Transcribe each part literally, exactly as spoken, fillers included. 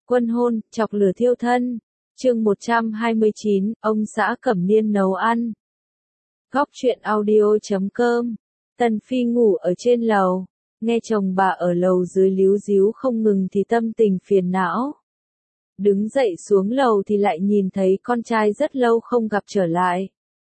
Quân hôn, chọc lửa thiêu thân. Chương một trăm hai mươi chín, ông xã Cẩm Niên nấu ăn. Góc truyện audio chấm com. Tần Phi ngủ ở trên lầu, nghe chồng bà ở lầu dưới líu díu không ngừng thì tâm tình phiền não. Đứng dậy xuống lầu thì lại nhìn thấy con trai rất lâu không gặp trở lại.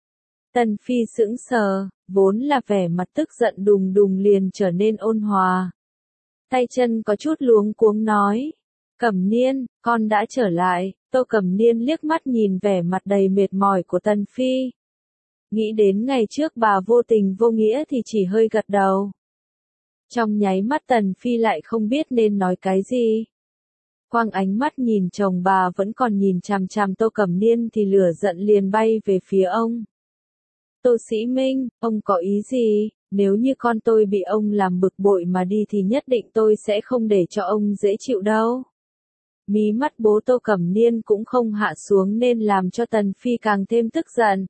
Tần Phi sững sờ, vốn là vẻ mặt tức giận đùng đùng liền trở nên ôn hòa. Tay chân có chút luống cuống nói. Cẩm Niên, con đã trở lại. Tô Cẩm Niên liếc mắt nhìn vẻ mặt đầy mệt mỏi của Tần Phi. Nghĩ đến ngày trước bà vô tình vô nghĩa thì chỉ hơi gật đầu. Trong nháy mắt Tần Phi lại không biết nên nói cái gì. Quang ánh mắt nhìn chồng bà vẫn còn nhìn chằm chằm Tô Cẩm Niên thì lửa giận liền bay về phía ông. Tô Sĩ Minh, ông có ý gì? Nếu như con tôi bị ông làm bực bội mà đi thì nhất định tôi sẽ không để cho ông dễ chịu đâu. Mí mắt bố Tô Cẩm Niên cũng không hạ xuống nên làm cho Tần Phi càng thêm tức giận.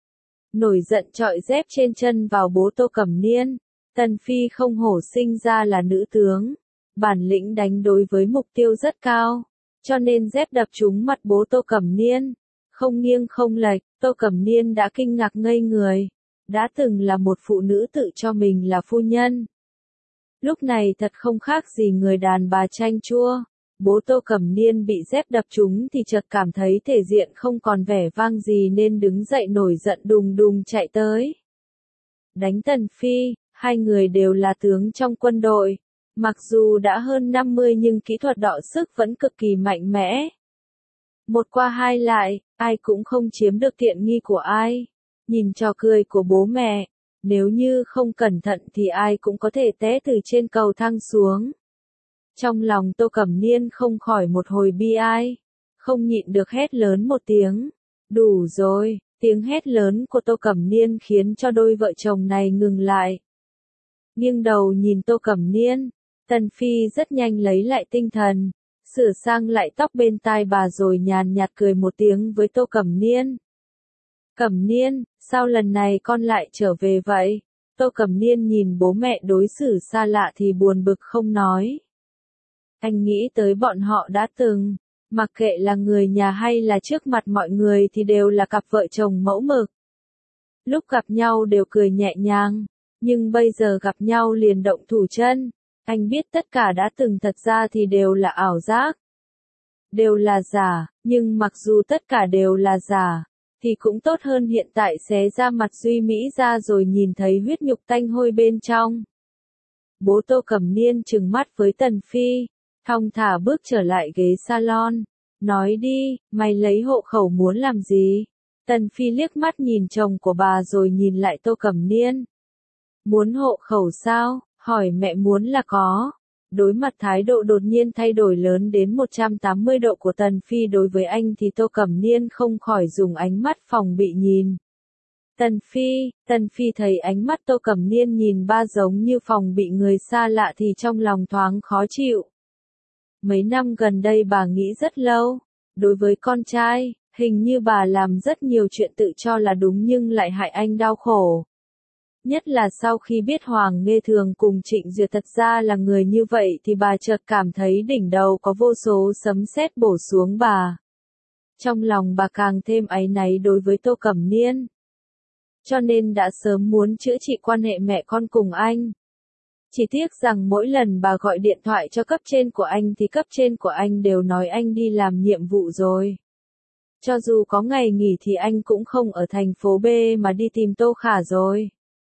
Nổi giận chọi dép trên chân vào bố Tô Cẩm Niên. Tần Phi không hổ sinh ra là nữ tướng. Bản lĩnh đánh đối với mục tiêu rất cao. Cho nên dép đập trúng mặt bố Tô Cẩm Niên. Không nghiêng không lệch, Tô Cẩm Niên đã kinh ngạc ngây người. Đã từng là một phụ nữ tự cho mình là phu nhân. Lúc này thật không khác gì người đàn bà chanh chua. Bố Tô Cẩm Niên bị dép đập trúng thì chợt cảm thấy thể diện không còn vẻ vang gì nên đứng dậy nổi giận đùng đùng chạy tới. Đánh Tần Phi, hai người đều là tướng trong quân đội. Mặc dù đã hơn năm mươi nhưng kỹ thuật đọ sức vẫn cực kỳ mạnh mẽ. Một qua hai lại, ai cũng không chiếm được tiện nghi của ai. Nhìn trò cười của bố mẹ, nếu như không cẩn thận thì ai cũng có thể té từ trên cầu thang xuống. Trong lòng Tô Cẩm Niên không khỏi một hồi bi ai, không nhịn được hét lớn một tiếng. Đủ rồi, tiếng hét lớn của Tô Cẩm Niên khiến cho đôi vợ chồng này ngừng lại. Nghiêng đầu nhìn Tô Cẩm Niên, Tần Phi rất nhanh lấy lại tinh thần, sửa sang lại tóc bên tai bà rồi nhàn nhạt cười một tiếng với Tô Cẩm Niên. Cẩm Niên, sao lần này con lại trở về vậy? Tô Cẩm Niên nhìn bố mẹ đối xử xa lạ thì buồn bực không nói. Anh nghĩ tới bọn họ đã từng, mặc kệ là người nhà hay là trước mặt mọi người thì đều là cặp vợ chồng mẫu mực. Lúc gặp nhau đều cười nhẹ nhàng, nhưng bây giờ gặp nhau liền động thủ chân. Anh biết tất cả đã từng thật ra thì đều là ảo giác. Đều là giả, nhưng mặc dù tất cả đều là giả, thì cũng tốt hơn hiện tại xé ra mặt Duy Mỹ ra rồi nhìn thấy huyết nhục tanh hôi bên trong. Bố Tô Cẩm Niên trừng mắt với Tần Phi, thong thả bước trở lại ghế salon. Nói đi, mày lấy hộ khẩu muốn làm gì? Tần Phi liếc mắt nhìn chồng của bà rồi nhìn lại Tô Cẩm Niên. Muốn hộ khẩu sao? Hỏi mẹ muốn là có. Đối mặt thái độ đột nhiên thay đổi lớn đến một trăm tám mươi độ của Tần Phi đối với anh thì Tô Cẩm Niên không khỏi dùng ánh mắt phòng bị nhìn. Tần Phi, Tần Phi thấy ánh mắt Tô Cẩm Niên nhìn ba giống như phòng bị người xa lạ thì trong lòng thoáng khó chịu. Mấy năm gần đây bà nghĩ rất lâu. Đối với con trai, hình như bà làm rất nhiều chuyện tự cho là đúng nhưng lại hại anh đau khổ. Nhất là sau khi biết Hoàng Nghê Thường cùng Trịnh Duyệt thật ra là người như vậy thì bà chợt cảm thấy đỉnh đầu có vô số sấm sét bổ xuống bà. Trong lòng bà càng thêm áy náy đối với Tô Cẩm Niên. Cho nên đã sớm muốn chữa trị quan hệ mẹ con cùng anh. Chỉ tiếc rằng mỗi lần bà gọi điện thoại cho cấp trên của anh thì cấp trên của anh đều nói anh đi làm nhiệm vụ rồi. Cho dù có ngày nghỉ thì anh cũng không ở thành phố B mà đi tìm Tô Khả rồi.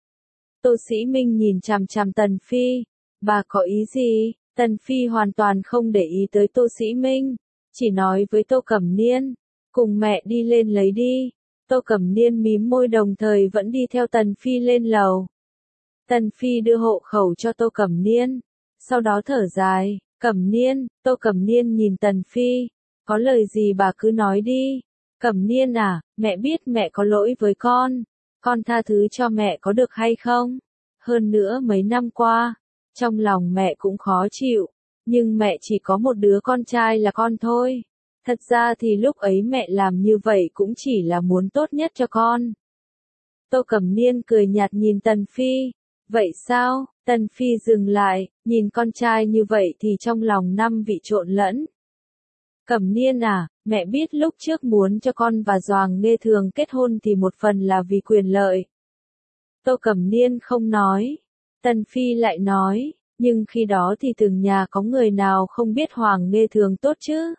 Tô Sĩ Minh nhìn chằm chằm Tần Phi. Bà có ý gì? Tần Phi hoàn toàn không để ý tới Tô Sĩ Minh. Chỉ nói với Tô Cẩm Niên. Cùng mẹ đi lên lấy đi. Tô Cẩm Niên mím môi đồng thời vẫn đi theo Tần Phi lên lầu. Tần Phi đưa hộ khẩu cho Tô Cẩm Niên. Sau đó thở dài. Cẩm Niên, Tô Cẩm Niên nhìn Tần Phi. Có lời gì bà cứ nói đi. Cẩm Niên à, mẹ biết mẹ có lỗi với con. Con tha thứ cho mẹ có được hay không? Hơn nữa mấy năm qua, trong lòng mẹ cũng khó chịu, nhưng mẹ chỉ có một đứa con trai là con thôi. Thật ra thì lúc ấy mẹ làm như vậy cũng chỉ là muốn tốt nhất cho con. Tô Cẩm Niên cười nhạt nhìn Tần Phi. Vậy sao? Tần Phi dừng lại, nhìn con trai như vậy thì trong lòng năm vị trộn lẫn. Cẩm Niên à, mẹ biết lúc trước muốn cho con và Doàng Nghê Thường kết hôn thì một phần là vì quyền lợi. Tô Cẩm Niên không nói. Tần Phi lại nói, nhưng khi đó thì từng nhà có người nào không biết Hoàng Nghê Thường tốt chứ.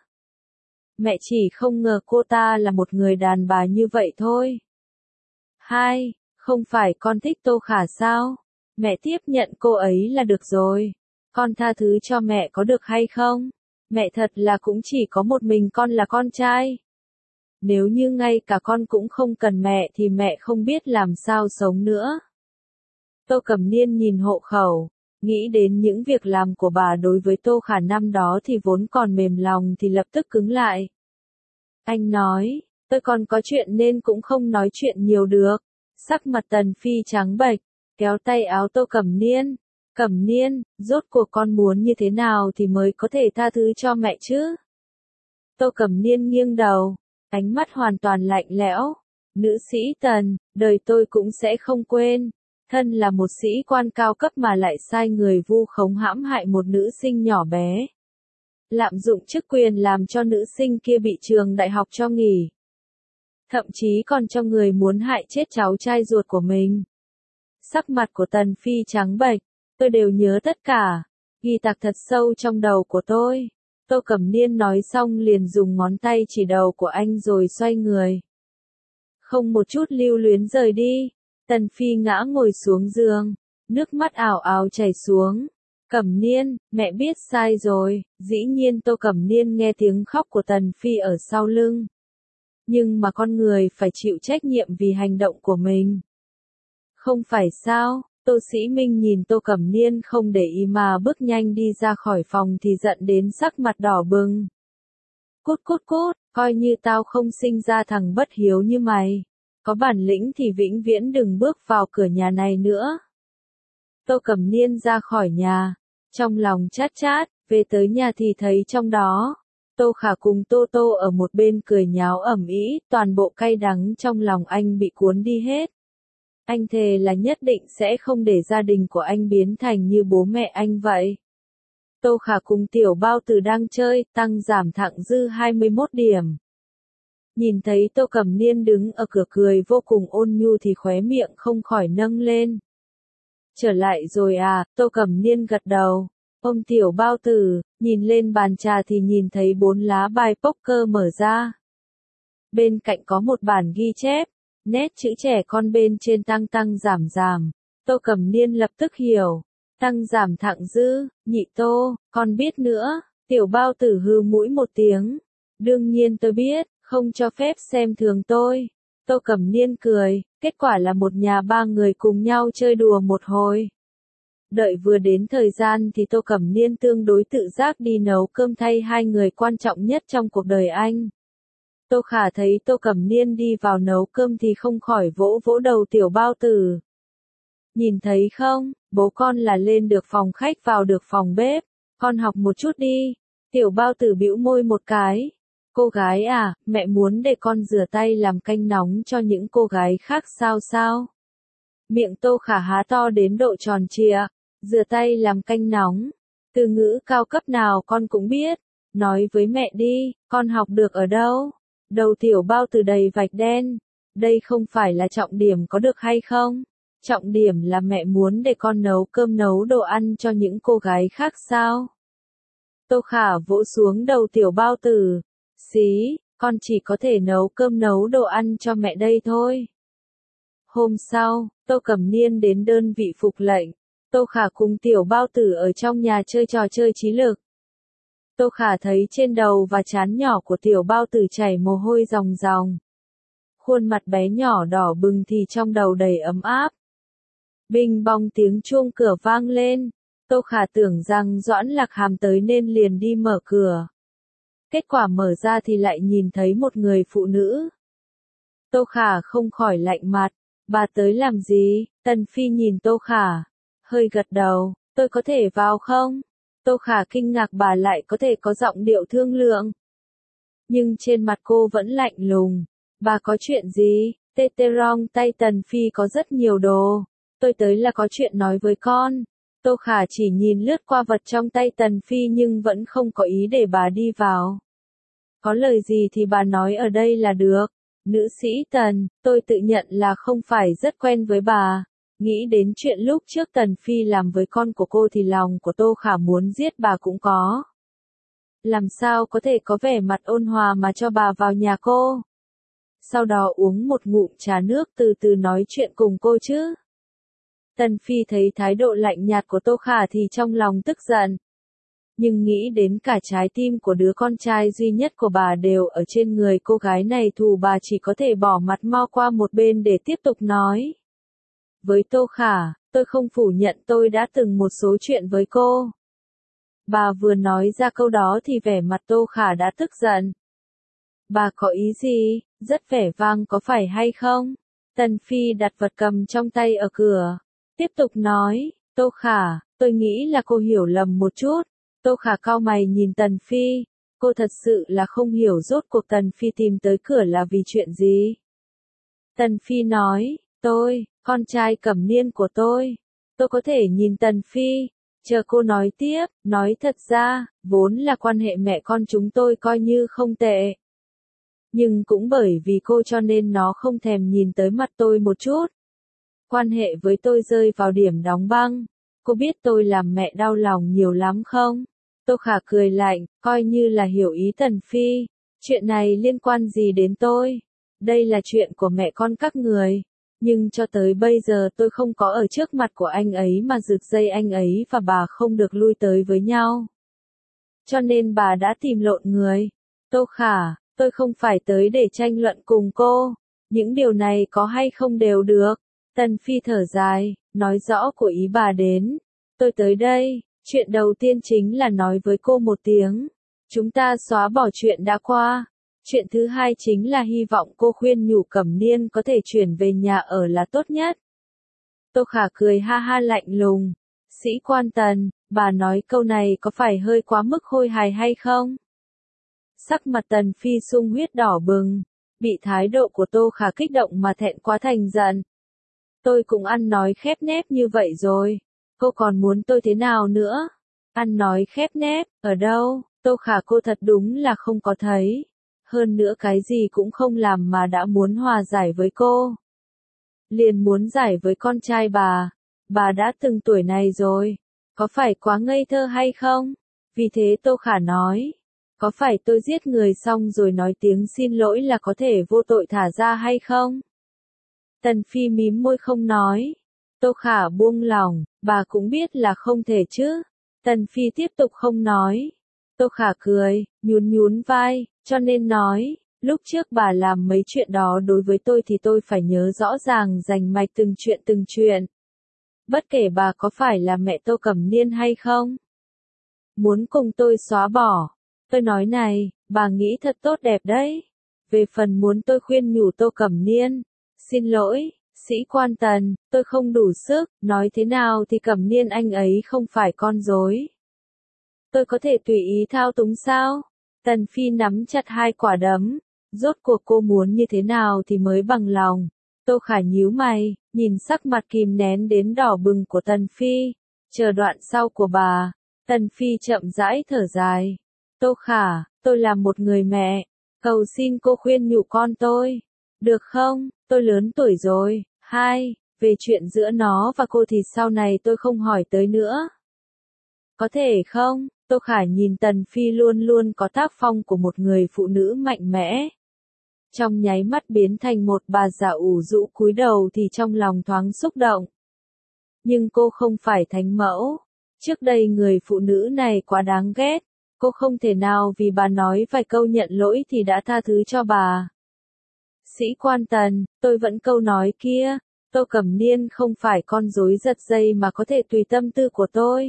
Mẹ chỉ không ngờ cô ta là một người đàn bà như vậy thôi. Hai, không phải con thích Tô Khả sao? Mẹ tiếp nhận cô ấy là được rồi. Con tha thứ cho mẹ có được hay không? Mẹ thật là cũng chỉ có một mình con là con trai. Nếu như ngay cả con cũng không cần mẹ thì mẹ không biết làm sao sống nữa. Tô Cẩm Niên nhìn hộ khẩu, nghĩ đến những việc làm của bà đối với Tô Khả năm đó thì vốn còn mềm lòng thì lập tức cứng lại. Anh nói, tôi còn có chuyện nên cũng không nói chuyện nhiều được. Sắc mặt Tần Phi trắng bệch, kéo tay áo Tô Cẩm Niên. Cẩm Niên, rốt cuộc con muốn như thế nào thì mới có thể tha thứ cho mẹ chứ? Tô Cẩm Niên nghiêng đầu, ánh mắt hoàn toàn lạnh lẽo. Nữ sĩ Tần, đời tôi cũng sẽ không quên. Thân là một sĩ quan cao cấp mà lại sai người vu khống hãm hại một nữ sinh nhỏ bé. Lạm dụng chức quyền làm cho nữ sinh kia bị trường đại học cho nghỉ. Thậm chí còn cho người muốn hại chết cháu trai ruột của mình. Sắc mặt của Tần Phi trắng bệch, tôi đều nhớ tất cả, ghi tạc thật sâu trong đầu của tôi. Tô Cẩm Niên nói xong liền dùng ngón tay chỉ đầu của anh rồi xoay người. Không một chút lưu luyến rời đi, Tần Phi ngã ngồi xuống giường, nước mắt ảo ảo chảy xuống. Cẩm Niên, mẹ biết sai rồi. Dĩ nhiên Tô Cẩm Niên nghe tiếng khóc của Tần Phi ở sau lưng. Nhưng mà con người phải chịu trách nhiệm vì hành động của mình. Không phải sao? Tô Sĩ Minh nhìn Tô Cẩm Niên không để ý mà bước nhanh đi ra khỏi phòng thì giận đến sắc mặt đỏ bừng. Cút cút cút, coi như tao không sinh ra thằng bất hiếu như mày. Có bản lĩnh thì vĩnh viễn đừng bước vào cửa nhà này nữa. Tô Cẩm Niên ra khỏi nhà, trong lòng chát chát, về tới nhà thì thấy trong đó. Tô Khả cùng Tô Tô ở một bên cười nháo ầm ĩ, toàn bộ cay đắng trong lòng anh bị cuốn đi hết. Anh thề là nhất định sẽ không để gia đình của anh biến thành như bố mẹ anh vậy. Tô Khả cùng Tiểu Bao Tử đang chơi, tăng giảm thặng dư hai mươi mốt điểm. Nhìn thấy Tô Cẩm Niên đứng ở cửa cười vô cùng ôn nhu thì khóe miệng không khỏi nâng lên. Trở lại rồi à, Tô Cẩm Niên gật đầu. Ông Tiểu Bao Tử, nhìn lên bàn trà thì nhìn thấy bốn lá bài poker mở ra. Bên cạnh có một bản ghi chép, nét chữ trẻ con bên trên tăng tăng giảm giảm. Tô Cẩm Niên lập tức hiểu. Tăng giảm thặng dư, nhị Tô, con biết nữa. Tiểu Bao Tử hừ mũi một tiếng. Đương nhiên tôi biết, không cho phép xem thường tôi. Tô Cẩm Niên cười, kết quả là một nhà ba người cùng nhau chơi đùa một hồi. Đợi vừa đến thời gian thì Tô Cẩm Niên tương đối tự giác đi nấu cơm thay hai người quan trọng nhất trong cuộc đời anh. Tô Khả thấy Tô Cẩm Niên đi vào nấu cơm thì không khỏi vỗ vỗ đầu Tiểu Bao Tử. Nhìn thấy không, bố con là lên được phòng khách vào được phòng bếp, con học một chút đi. Tiểu Bao Tử bĩu môi một cái. Cô gái à, mẹ muốn để con rửa tay làm canh nóng cho những cô gái khác sao sao? Miệng Tô Khả há to đến độ tròn trịa, rửa tay làm canh nóng. Từ ngữ cao cấp nào con cũng biết, nói với mẹ đi, con học được ở đâu? Đầu Tiểu Bao Tử đầy vạch đen, đây không phải là trọng điểm có được hay không? Trọng điểm là mẹ muốn để con nấu cơm nấu đồ ăn cho những cô gái khác sao? Tô Khả vỗ xuống đầu Tiểu Bao Tử. Xí, con chỉ có thể nấu cơm nấu đồ ăn cho mẹ đây thôi. Hôm sau, Tô Cẩm Niên đến đơn vị phục lệnh. Tô Khả cùng Tiểu Bao Tử ở trong nhà chơi trò chơi trí lực. Tô Khả thấy trên đầu và trán nhỏ của Tiểu Bao Tử chảy mồ hôi ròng ròng. Khuôn mặt bé nhỏ đỏ bừng thì trong đầu đầy ấm áp. Binh bong tiếng chuông cửa vang lên. Tô Khả tưởng rằng Doãn Lạc Hàm tới nên liền đi mở cửa. Kết quả mở ra thì lại nhìn thấy một người phụ nữ. Tô Khả không khỏi lạnh mặt. Bà tới làm gì? Tần Phi nhìn Tô Khả. Hơi gật đầu. Tôi có thể vào không? Tô Khả kinh ngạc bà lại có thể có giọng điệu thương lượng. Nhưng trên mặt cô vẫn lạnh lùng. Bà có chuyện gì? Tê tê rong tay Tần Phi có rất nhiều đồ. Tôi tới là có chuyện nói với con. Tô Khả chỉ nhìn lướt qua vật trong tay Tần Phi nhưng vẫn không có ý để bà đi vào. Có lời gì thì bà nói ở đây là được. Nữ sĩ Tần, tôi tự nhận là không phải rất quen với bà. Nghĩ đến chuyện lúc trước Tần Phi làm với con của cô thì lòng của Tô Khả muốn giết bà cũng có. Làm sao có thể có vẻ mặt ôn hòa mà cho bà vào nhà cô? Sau đó uống một ngụm trà nước từ từ nói chuyện cùng cô chứ. Tần Phi thấy thái độ lạnh nhạt của Tô Khả thì trong lòng tức giận. Nhưng nghĩ đến cả trái tim của đứa con trai duy nhất của bà đều ở trên người cô gái này thù bà chỉ có thể bỏ mặt mau qua một bên để tiếp tục nói. Với Tô Khả, tôi không phủ nhận tôi đã từng một số chuyện với cô. Bà vừa nói ra câu đó thì vẻ mặt Tô Khả đã tức giận. Bà có ý gì, rất vẻ vang có phải hay không? Tần Phi đặt vật cầm trong tay ở cửa. Tiếp tục nói, Tô Khả, tôi nghĩ là cô hiểu lầm một chút. Tô Khả cau mày nhìn Tần Phi. Cô thật sự là không hiểu rốt cuộc Tần Phi tìm tới cửa là vì chuyện gì. Tần Phi nói, tôi, con trai Cẩm Niên của tôi. Tôi có thể nhìn Tần Phi. Chờ cô nói tiếp, nói thật ra, vốn là quan hệ mẹ con chúng tôi coi như không tệ. Nhưng cũng bởi vì cô cho nên nó không thèm nhìn tới mặt tôi một chút. Quan hệ với tôi rơi vào điểm đóng băng. Cô biết tôi làm mẹ đau lòng nhiều lắm không? Tô Khả cười lạnh, coi như là hiểu ý Tần Phi. Chuyện này liên quan gì đến tôi? Đây là chuyện của mẹ con các người. Nhưng cho tới bây giờ tôi không có ở trước mặt của anh ấy mà rực dây anh ấy và bà không được lui tới với nhau. Cho nên bà đã tìm lộn người. Tô Khả, tôi không phải tới để tranh luận cùng cô. Những điều này có hay không đều được. Tần Phi thở dài, nói rõ của ý bà đến. Tôi tới đây, chuyện đầu tiên chính là nói với cô một tiếng. Chúng ta xóa bỏ chuyện đã qua. Chuyện thứ hai chính là hy vọng cô khuyên nhủ Cẩm Niên có thể chuyển về nhà ở là tốt nhất. Tô Khả cười ha ha lạnh lùng. Sĩ quan Tần, bà nói câu này có phải hơi quá mức khôi hài hay không? Sắc mặt Tần Phi sung huyết đỏ bừng. Bị thái độ của Tô Khả kích động mà thẹn quá thành giận. Tôi cũng ăn nói khép nép như vậy rồi. Cô còn muốn tôi thế nào nữa? Ăn nói khép nép, ở đâu? Tô Khả cô thật đúng là không có thấy. Hơn nữa cái gì cũng không làm mà đã muốn hòa giải với cô. Liền muốn giải với con trai bà. Bà đã từng tuổi này rồi. Có phải quá ngây thơ hay không? Vì thế Tô Khả nói. Có phải tôi giết người xong rồi nói tiếng xin lỗi là có thể vô tội thả ra hay không? Tần Phi mím môi không nói. Tô Khả buông lòng, bà cũng biết là không thể chứ. Tần Phi tiếp tục không nói. Tô Khả cười, nhún nhún vai, cho nên nói, lúc trước bà làm mấy chuyện đó đối với tôi thì tôi phải nhớ rõ ràng rành mạch từng chuyện từng chuyện. Bất kể bà có phải là mẹ Tô Cẩm Niên hay không. Muốn cùng tôi xóa bỏ. Tôi nói này, bà nghĩ thật tốt đẹp đấy. Về phần muốn tôi khuyên nhủ Tô Cẩm Niên. Xin lỗi, sĩ quan Tần, tôi không đủ sức, nói thế nào thì Cẩm Niên anh ấy không phải con rối. Tôi có thể tùy ý thao túng sao? Tần Phi nắm chặt hai quả đấm. Rốt cuộc cô muốn như thế nào thì mới bằng lòng. Tô Khả nhíu mày, nhìn sắc mặt kìm nén đến đỏ bừng của Tần Phi. Chờ đoạn sau của bà. Tần Phi chậm rãi thở dài. Tô Khả, tôi là một người mẹ. Cầu xin cô khuyên nhủ con tôi. Được không? Tôi lớn tuổi rồi. Hai, về chuyện giữa nó và cô thì sau này tôi không hỏi tới nữa. Có thể không? Tô Khả nhìn Tần Phi luôn luôn có tác phong của một người phụ nữ mạnh mẽ. Trong nháy mắt biến thành một bà già ủ rũ cúi đầu thì trong lòng thoáng xúc động. Nhưng cô không phải thánh mẫu. Trước đây người phụ nữ này quá đáng ghét. Cô không thể nào vì bà nói vài câu nhận lỗi thì đã tha thứ cho bà. Sĩ quan Tần, tôi vẫn câu nói kia. Tô Cẩm Niên không phải con rối giật dây mà có thể tùy tâm tư của tôi.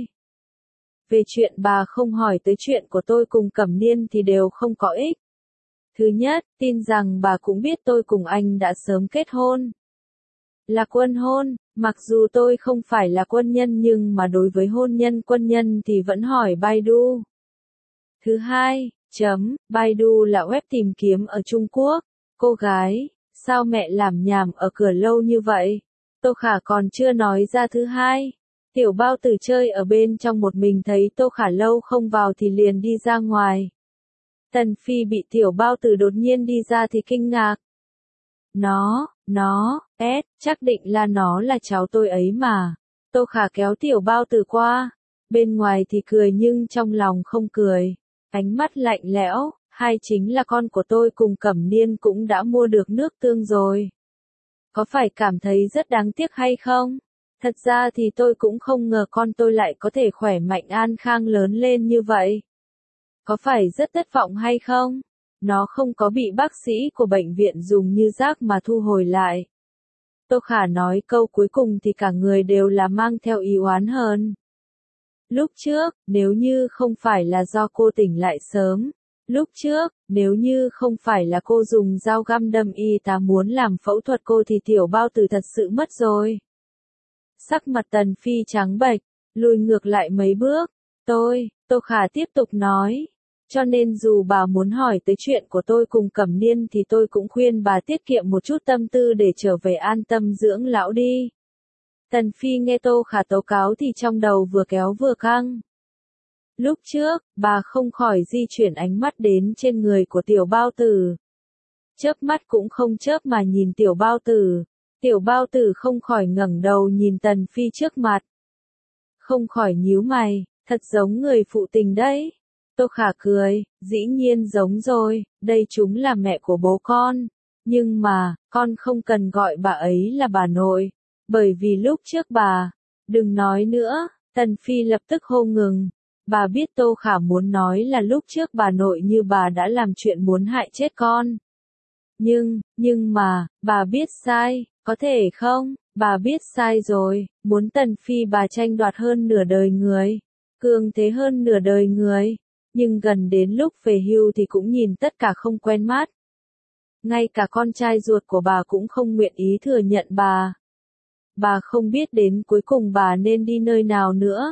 Về chuyện bà không hỏi tới chuyện của tôi cùng Cẩm Niên thì đều không có ích. Thứ nhất, tin rằng bà cũng biết tôi cùng anh đã sớm kết hôn. Là quân hôn, mặc dù tôi không phải là quân nhân nhưng mà đối với hôn nhân quân nhân thì vẫn hỏi Baidu. Thứ hai, chấm, Baidu là web tìm kiếm ở Trung Quốc. Cô gái, sao mẹ làm nhảm ở cửa lâu như vậy? Tô Khả còn chưa nói ra thứ hai. Tiểu bao tử chơi ở bên trong một mình thấy Tô Khả lâu không vào thì liền đi ra ngoài. Tần Phi bị tiểu bao tử đột nhiên đi ra thì kinh ngạc. Nó, nó, ét, chắc định là nó là cháu tôi ấy mà. Tô Khả kéo tiểu bao tử qua. Bên ngoài thì cười nhưng trong lòng không cười. Ánh mắt lạnh lẽo, hai chính là con của tôi cùng Cẩm Niên cũng đã mua được nước tương rồi. Có phải cảm thấy rất đáng tiếc hay không? Thật ra thì tôi cũng không ngờ con tôi lại có thể khỏe mạnh an khang lớn lên như vậy. Có phải rất thất vọng hay không? Nó không có bị bác sĩ của bệnh viện dùng như rác mà thu hồi lại. Tô Khả nói câu cuối cùng thì cả người đều là mang theo ý oán hờn. Lúc trước, nếu như không phải là do cô tỉnh lại sớm. Lúc trước, nếu như không phải là cô dùng dao găm đâm y tá muốn làm phẫu thuật cô thì tiểu bao tử thật sự mất rồi. Sắc mặt Tần Phi trắng bệch, lùi ngược lại mấy bước. Tôi, Tô Khả tiếp tục nói. Cho nên dù bà muốn hỏi tới chuyện của tôi cùng Cẩm Niên thì tôi cũng khuyên bà tiết kiệm một chút tâm tư để trở về an tâm dưỡng lão đi. Tần Phi nghe Tô Khả tố cáo thì trong đầu vừa kéo vừa căng. Lúc trước, bà không khỏi di chuyển ánh mắt đến trên người của tiểu bao tử. Chớp mắt cũng không chớp mà nhìn tiểu bao tử. Tiểu bao tử không khỏi ngẩng đầu nhìn Tần Phi trước mặt. Không khỏi nhíu mày, thật giống người phụ tình đấy. Tô Khả cười, dĩ nhiên giống rồi, đây chúng là mẹ của bố con. Nhưng mà, con không cần gọi bà ấy là bà nội. Bởi vì lúc trước bà, đừng nói nữa, Tần Phi lập tức hô ngừng. Bà biết Tô Khả muốn nói là lúc trước bà nội như bà đã làm chuyện muốn hại chết con. Nhưng, nhưng mà, bà biết sai, có thể không? Bà biết sai rồi, muốn Tần Phi bà tranh đoạt hơn nửa đời người. Cường thế hơn nửa đời người. Nhưng gần đến lúc về hưu thì cũng nhìn tất cả không quen mắt. Ngay cả con trai ruột của bà cũng không nguyện ý thừa nhận bà. Bà không biết đến cuối cùng bà nên đi nơi nào nữa.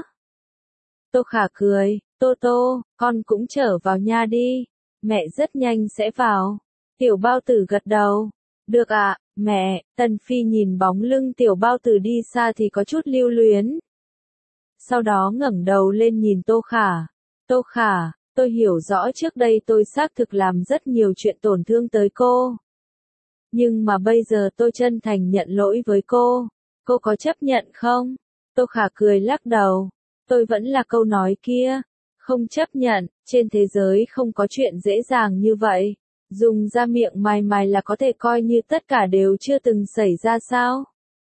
Tô Khả cười, Tô Tô, con cũng trở vào nhà đi. Mẹ rất nhanh sẽ vào. Tiểu bao tử gật đầu. Được ạ, à, mẹ. Tần Phi nhìn bóng lưng tiểu bao tử đi xa thì có chút lưu luyến. Sau đó ngẩng đầu lên nhìn Tô Khả. Tô Khả, tôi hiểu rõ trước đây tôi xác thực làm rất nhiều chuyện tổn thương tới cô. Nhưng mà bây giờ tôi chân thành nhận lỗi với cô. Cô có chấp nhận không? Tô Khả cười lắc đầu. Tôi vẫn là câu nói kia. Không chấp nhận, trên thế giới không có chuyện dễ dàng như vậy. Dùng ra miệng mài mài là có thể coi như tất cả đều chưa từng xảy ra sao?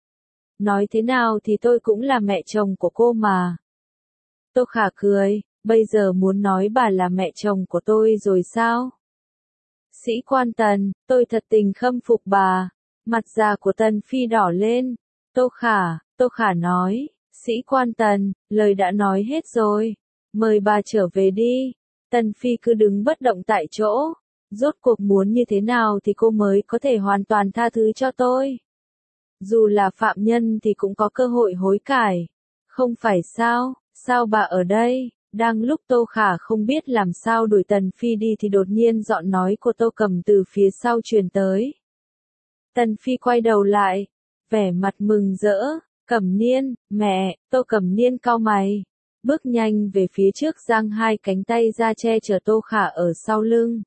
Nói thế nào thì tôi cũng là mẹ chồng của cô mà. Tô Khả cười, bây giờ muốn nói bà là mẹ chồng của tôi rồi sao? Sĩ quan Tần, tôi thật tình khâm phục bà. Mặt già của Tần Phi đỏ lên. Tô Khả, Tô Khả nói, sĩ quan Tần, lời đã nói hết rồi. Mời bà trở về đi. Tần Phi cứ đứng bất động tại chỗ. Rốt cuộc muốn như thế nào thì cô mới có thể hoàn toàn tha thứ cho tôi. Dù là phạm nhân thì cũng có cơ hội hối cải. Không phải sao, sao bà ở đây? Đang lúc Tô Khả không biết làm sao đuổi Tần Phi đi thì đột nhiên giọng nói của Tô Cầm từ phía sau truyền tới. Tần Phi quay đầu lại, vẻ mặt mừng rỡ, Cẩm Niên, mẹ. Tô Cẩm Niên cau mày, bước nhanh về phía trước giang hai cánh tay ra che chở Tô Khả ở sau lưng.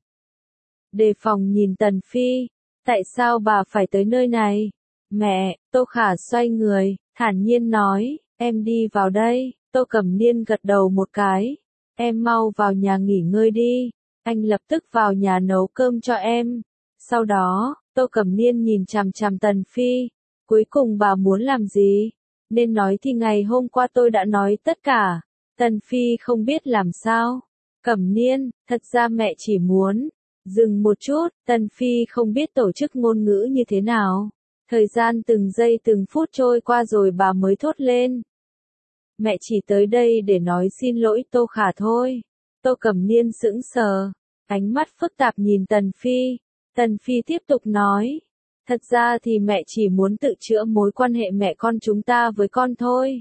Đề phòng nhìn Tần Phi, tại sao bà phải tới nơi này? Mẹ. Tô Khả xoay người, thản nhiên nói, em đi vào đây. Tô Cẩm Niên gật đầu một cái, em mau vào nhà nghỉ ngơi đi, anh lập tức vào nhà nấu cơm cho em. Sau đó, Tô Cẩm Niên nhìn chằm chằm Tần Phi, cuối cùng bà muốn làm gì? Nên nói thì ngày hôm qua tôi đã nói tất cả. Tần Phi không biết làm sao. Cẩm Niên, thật ra mẹ chỉ muốn. Dừng một chút, Tần Phi không biết tổ chức ngôn ngữ như thế nào. Thời gian từng giây từng phút trôi qua rồi bà mới thốt lên. Mẹ chỉ tới đây để nói xin lỗi Tô Khả thôi. Tô Cẩm Niên sững sờ, ánh mắt phức tạp nhìn Tần Phi. Tần Phi tiếp tục nói. Thật ra thì mẹ chỉ muốn tự chữa mối quan hệ mẹ con chúng ta với con thôi.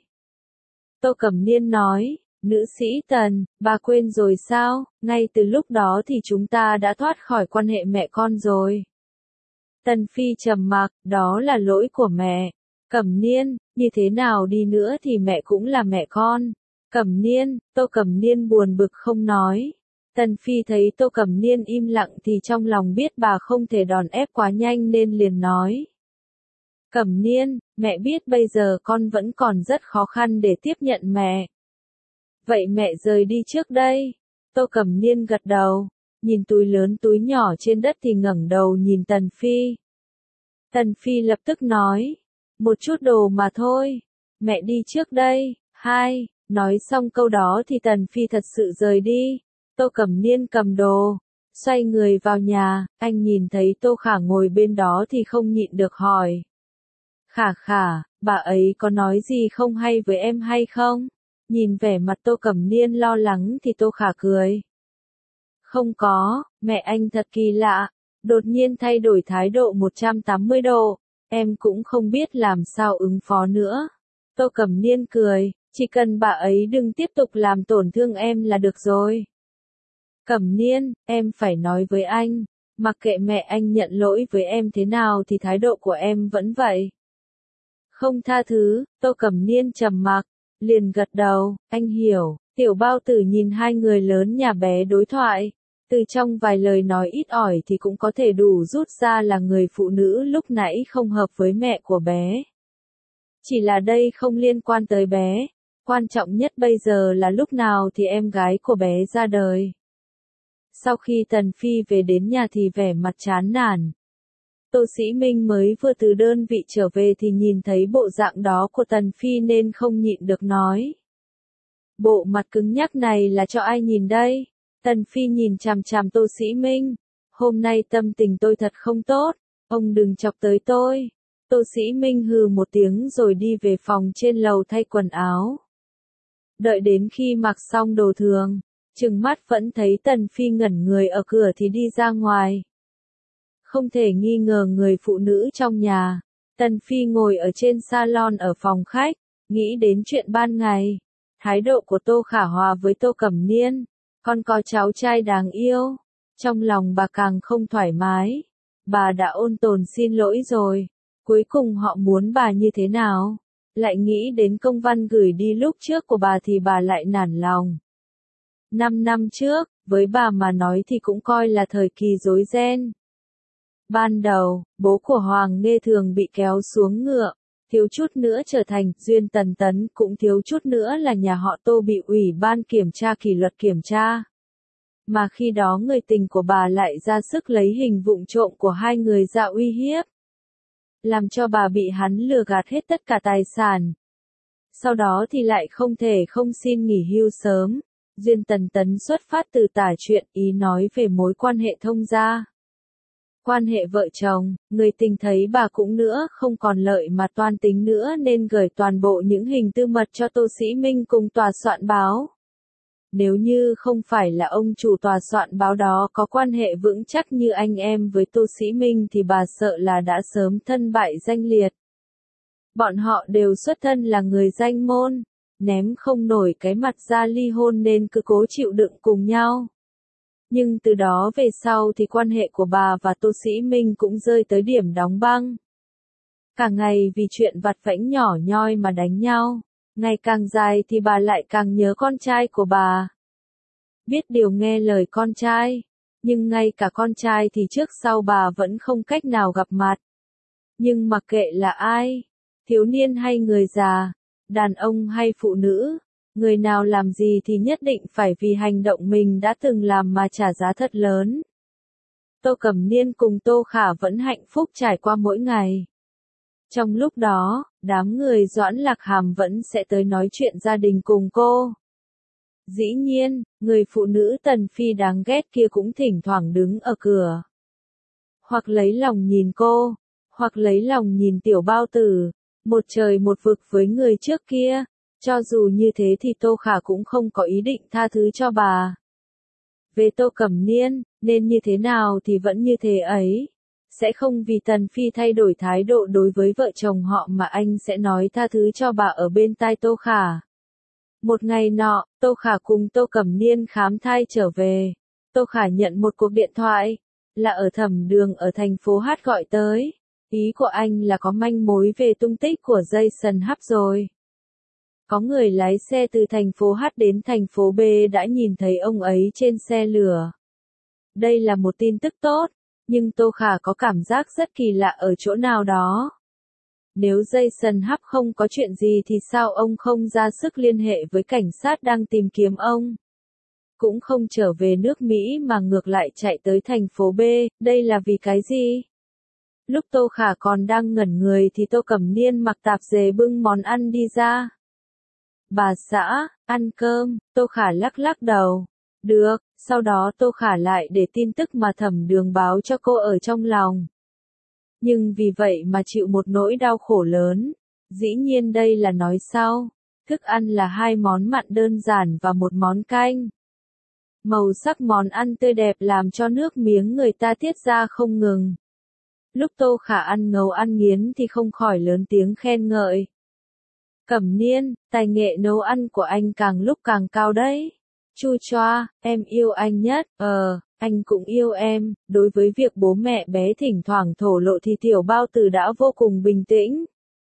Tô Cẩm Niên nói. Nữ sĩ Tần, bà quên rồi sao? Ngay từ lúc đó thì chúng ta đã thoát khỏi quan hệ mẹ con rồi. Tần Phi trầm mặc, đó là lỗi của mẹ. Cẩm Niên, như thế nào đi nữa thì mẹ cũng là mẹ con. Cẩm Niên, Tô Cẩm Niên buồn bực không nói. Tần Phi thấy Tô Cẩm Niên im lặng thì trong lòng biết bà không thể đòn ép quá nhanh nên liền nói. Cẩm Niên, mẹ biết bây giờ con vẫn còn rất khó khăn để tiếp nhận mẹ. Vậy mẹ rời đi trước đây. Tô Cẩm Niên gật đầu, nhìn túi lớn túi nhỏ trên đất thì ngẩng đầu nhìn Tần Phi. Tần Phi lập tức nói, một chút đồ mà thôi, mẹ đi trước đây. Hai, nói xong câu đó thì Tần Phi thật sự rời đi. Tô Cẩm Niên cầm đồ, xoay người vào nhà, anh nhìn thấy Tô Khả ngồi bên đó thì không nhịn được hỏi. Khả Khả, bà ấy có nói gì không hay với em hay không? Nhìn vẻ mặt Tô Cẩm Niên lo lắng thì Tô Khả cười. Không có, mẹ anh thật kỳ lạ, đột nhiên thay đổi thái độ một trăm tám mươi độ, em cũng không biết làm sao ứng phó nữa. Tô Cẩm Niên cười, chỉ cần bà ấy đừng tiếp tục làm tổn thương em là được rồi. Cẩm Niên, em phải nói với anh, mặc kệ mẹ anh nhận lỗi với em thế nào thì thái độ của em vẫn vậy. Không tha thứ. Tô Cẩm Niên trầm mặc, liền gật đầu, anh hiểu. Tiểu Bao Tử nhìn hai người lớn nhà bé đối thoại, từ trong vài lời nói ít ỏi thì cũng có thể đủ rút ra là người phụ nữ lúc nãy không hợp với mẹ của bé. Chỉ là đây không liên quan tới bé, quan trọng nhất bây giờ là lúc nào thì em gái của bé ra đời. Sau khi Tần Phi về đến nhà thì vẻ mặt chán nản. Tô Sĩ Minh mới vừa từ đơn vị trở về thì nhìn thấy bộ dạng đó của Tần Phi nên không nhịn được nói. Bộ mặt cứng nhắc này là cho ai nhìn đây? Tần Phi nhìn chằm chằm Tô Sĩ Minh. Hôm nay tâm tình tôi thật không tốt, ông đừng chọc tới tôi. Tô Sĩ Minh hừ một tiếng rồi đi về phòng trên lầu thay quần áo. Đợi đến khi mặc xong đồ thường, trừng mắt vẫn thấy Tần Phi ngẩn người ở cửa thì đi ra ngoài. Không thể nghi ngờ người phụ nữ trong nhà. Tần Phi ngồi ở trên salon ở phòng khách, nghĩ đến chuyện ban ngày. Thái độ của Tô Khả hòa với Tô Cẩm Niên, con có cháu trai đáng yêu. Trong lòng bà càng không thoải mái. Bà đã ôn tồn xin lỗi rồi. Cuối cùng họ muốn bà như thế nào? Lại nghĩ đến công văn gửi đi lúc trước của bà thì bà lại nản lòng. Năm năm trước, với bà mà nói thì cũng coi là thời kỳ rối ren. Ban đầu, bố của Hoàng Nghê Thường bị kéo xuống ngựa, thiếu chút nữa trở thành Duyên Tần Tấn, cũng thiếu chút nữa là nhà họ Tô bị ủy ban kiểm tra kỷ luật kiểm tra. Mà khi đó người tình của bà lại ra sức lấy hình vụng trộm của hai người ra uy hiếp, làm cho bà bị hắn lừa gạt hết tất cả tài sản. Sau đó thì lại không thể không xin nghỉ hưu sớm. Duyên Tần Tấn xuất phát từ tả chuyện ý nói về mối quan hệ thông gia. Quan hệ vợ chồng, người tình thấy bà cũng nữa không còn lợi mà toan tính nữa nên gửi toàn bộ những hình tư mật cho Tô Sĩ Minh cùng tòa soạn báo. Nếu như không phải là ông chủ tòa soạn báo đó có quan hệ vững chắc như anh em với Tô Sĩ Minh thì bà sợ là đã sớm thân bại danh liệt. Bọn họ đều xuất thân là người danh môn, ném không nổi cái mặt ra ly hôn nên cứ cố chịu đựng cùng nhau. Nhưng từ đó về sau thì quan hệ của bà và Tô Sĩ Minh cũng rơi tới điểm đóng băng. Cả ngày vì chuyện vặt vãnh nhỏ nhoi mà đánh nhau. Ngày càng dài thì bà lại càng nhớ con trai của bà. Biết điều nghe lời con trai. Nhưng ngay cả con trai thì trước sau bà vẫn không cách nào gặp mặt. Nhưng mặc kệ là ai, thiếu niên hay người già, đàn ông hay phụ nữ, người nào làm gì thì nhất định phải vì hành động mình đã từng làm mà trả giá thật lớn. Tô Cẩm Niên cùng Tô Khả vẫn hạnh phúc trải qua mỗi ngày. Trong lúc đó, đám người Doãn Lạc Hàm vẫn sẽ tới nói chuyện gia đình cùng cô. Dĩ nhiên, người phụ nữ Tần Phi đáng ghét kia cũng thỉnh thoảng đứng ở cửa. Hoặc lấy lòng nhìn cô, hoặc lấy lòng nhìn Tiểu Bao Tử, một trời một vực với người trước kia. Cho dù như thế thì Tô Khả cũng không có ý định tha thứ cho bà. Về Tô Cẩm Niên, nên như thế nào thì vẫn như thế ấy. Sẽ không vì Tần Phi thay đổi thái độ đối với vợ chồng họ mà anh sẽ nói tha thứ cho bà ở bên tai Tô Khả. Một ngày nọ, Tô Khả cùng Tô Cẩm Niên khám thai trở về. Tô Khả nhận một cuộc điện thoại, là ở Thẩm Đường ở thành phố Hát gọi tới. Ý của anh là có manh mối về tung tích của Jason Hub rồi. Có người lái xe từ thành phố H đến thành phố B đã nhìn thấy ông ấy trên xe lửa. Đây là một tin tức tốt, nhưng Tô Khả có cảm giác rất kỳ lạ ở chỗ nào đó. Nếu Jason Hub không có chuyện gì thì sao ông không ra sức liên hệ với cảnh sát đang tìm kiếm ông? Cũng không trở về nước Mỹ mà ngược lại chạy tới thành phố B, đây là vì cái gì? Lúc Tô Khả còn đang ngẩn người thì Tô Cẩm Niên mặc tạp dề bưng món ăn đi ra. Bà xã, ăn cơm, Tô Khả lắc lắc đầu. Được, sau đó Tô Khả lại để tin tức mà Thẩm Đường báo cho cô ở trong lòng. Nhưng vì vậy mà chịu một nỗi đau khổ lớn. Dĩ nhiên đây là nói sau. Thức ăn là hai món mặn đơn giản và một món canh. Màu sắc món ăn tươi đẹp làm cho nước miếng người ta tiết ra không ngừng. Lúc Tô Khả ăn ngấu ăn nghiến thì không khỏi lớn tiếng khen ngợi. Cẩm Niên, tài nghệ nấu ăn của anh càng lúc càng cao đấy. Chu choa, em yêu anh nhất, ờ, anh cũng yêu em. Đối với việc bố mẹ bé thỉnh thoảng thổ lộ thì Tiểu Bao Tử đã vô cùng bình tĩnh.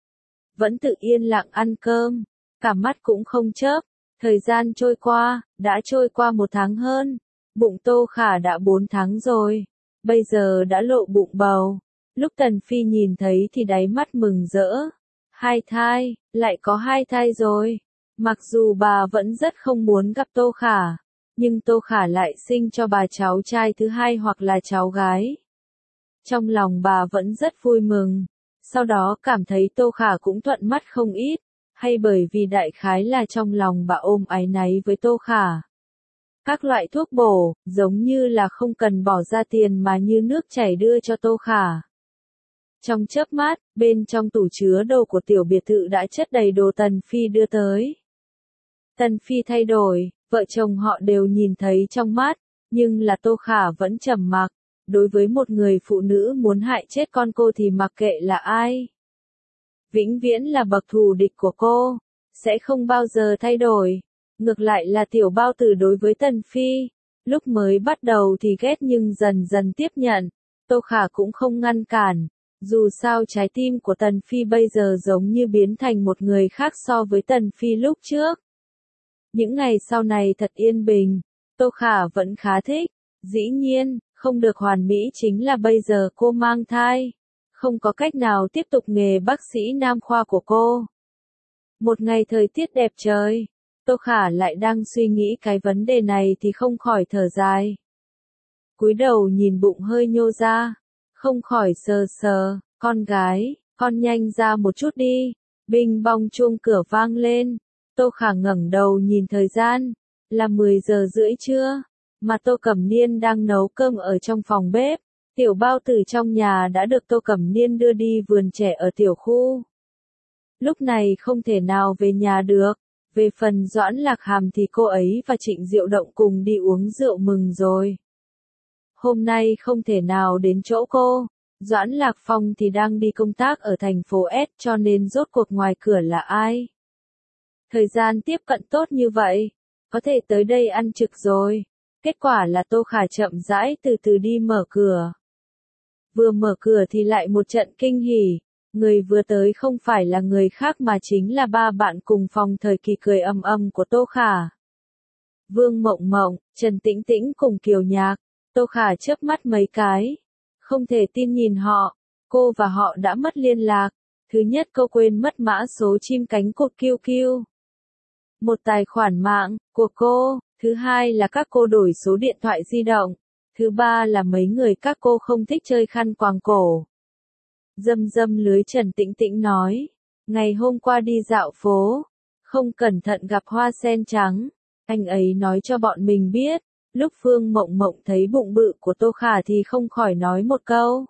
Vẫn tự yên lặng ăn cơm, cả mắt cũng không chớp. Thời gian trôi qua, đã trôi qua một tháng hơn. Bụng Tô Khả đã bốn tháng rồi. Bây giờ đã lộ bụng bầu. Lúc Tần Phi nhìn thấy thì đáy mắt mừng rỡ. Hai thai, lại có hai thai rồi. Mặc dù bà vẫn rất không muốn gặp Tô Khả, nhưng Tô Khả lại sinh cho bà cháu trai thứ hai hoặc là cháu gái. Trong lòng bà vẫn rất vui mừng. Sau đó cảm thấy Tô Khả cũng thuận mắt không ít, hay bởi vì đại khái là trong lòng bà ôm áy náy với Tô Khả. Các loại thuốc bổ, giống như là không cần bỏ ra tiền mà như nước chảy đưa cho Tô Khả. Trong chớp mắt, bên trong tủ chứa đồ của tiểu biệt thự đã chất đầy đồ Tần Phi đưa tới. Tần Phi thay đổi, vợ chồng họ đều nhìn thấy trong mắt, nhưng là Tô Khả vẫn trầm mặc. Đối với một người phụ nữ muốn hại chết con cô thì mặc kệ là ai. Vĩnh viễn là bậc thù địch của cô, sẽ không bao giờ thay đổi. Ngược lại là Tiểu Bao Tử đối với Tần Phi, lúc mới bắt đầu thì ghét nhưng dần dần tiếp nhận, Tô Khả cũng không ngăn cản. Dù sao trái tim của Tần Phi bây giờ giống như biến thành một người khác so với Tần Phi lúc trước. Những ngày sau này thật yên bình, Tô Khả vẫn khá thích. Dĩ nhiên, không được hoàn mỹ chính là bây giờ cô mang thai. Không có cách nào tiếp tục nghề bác sĩ nam khoa của cô. Một ngày thời tiết đẹp trời, Tô Khả lại đang suy nghĩ cái vấn đề này thì không khỏi thở dài. Cúi đầu nhìn bụng hơi nhô ra, không khỏi sờ sờ, con gái, con nhanh ra một chút đi. Bing bong chuông cửa vang lên, Tô Khả ngẩng đầu nhìn thời gian, là mười giờ rưỡi trưa, mà Tô Cẩm Niên đang nấu cơm ở trong phòng bếp. Tiểu Bao Tử trong nhà đã được Tô Cẩm Niên đưa đi vườn trẻ ở tiểu khu. Lúc này không thể nào về nhà được, về phần Doãn Lạc Hàm thì cô ấy và Trịnh Diệu Động cùng đi uống rượu mừng rồi. Hôm nay không thể nào đến chỗ cô, Doãn Lạc Phong thì đang đi công tác ở thành phố S cho nên rốt cuộc ngoài cửa là ai. Thời gian tiếp cận tốt như vậy, có thể tới đây ăn trực rồi. Kết quả là Tô Khả chậm rãi từ từ đi mở cửa. Vừa mở cửa thì lại một trận kinh hỉ, người vừa tới không phải là người khác mà chính là ba bạn cùng phòng thời kỳ cười ầm ầm của Tô Khả. Vương Mộng Mộng, Trần Tĩnh Tĩnh cùng Kiều Nhạc. Tô Khả chớp mắt mấy cái, không thể tin nhìn họ, cô và họ đã mất liên lạc. Thứ nhất cô quên mất mã số chim cánh cụt Q Q. Một tài khoản mạng của cô, thứ hai là các cô đổi số điện thoại di động, thứ ba là mấy người các cô không thích chơi khăn quàng cổ. Dâm dâm lưới Trần Tĩnh Tĩnh nói, ngày hôm qua đi dạo phố, không cẩn thận gặp hoa sen trắng, anh ấy nói cho bọn mình biết. Lúc Phương Mộng Mộng thấy bụng bự của Tô Khả thì không khỏi nói một câu.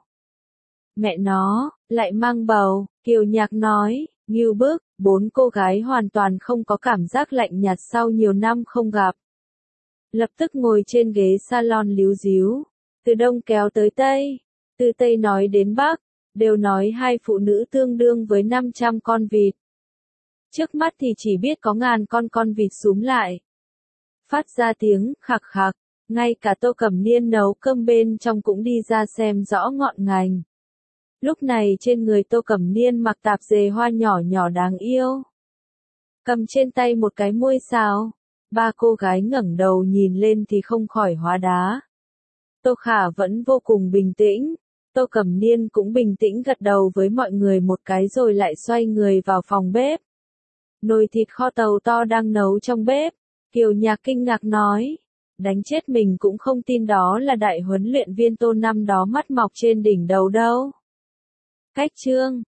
Mẹ nó, lại mang bầu, Kiều Nhạc nói, ngưu bức, bốn cô gái hoàn toàn không có cảm giác lạnh nhạt sau nhiều năm không gặp. Lập tức ngồi trên ghế salon líu díu, từ đông kéo tới tây, từ tây nói đến bắc, đều nói hai phụ nữ tương đương với năm trăm con vịt. Trước mắt thì chỉ biết có ngàn con con vịt súm lại. Phát ra tiếng khạc khạc, ngay cả Tô Cẩm Niên nấu cơm bên trong cũng đi ra xem rõ ngọn ngành. Lúc này trên người Tô Cẩm Niên mặc tạp dề hoa nhỏ nhỏ đáng yêu. cầm trên tay một cái muôi sao. Ba cô gái ngẩng đầu nhìn lên thì không khỏi hóa đá. Tô Khả vẫn vô cùng bình tĩnh. Tô Cẩm Niên cũng bình tĩnh gật đầu với mọi người một cái rồi lại xoay người vào phòng bếp. Nồi thịt kho tàu to đang nấu trong bếp. Kiều Nhạc kinh ngạc nói. Đánh chết mình cũng không tin đó là đại huấn luyện viên Tô năm đó mắt mọc trên đỉnh đầu đâu. Cách chương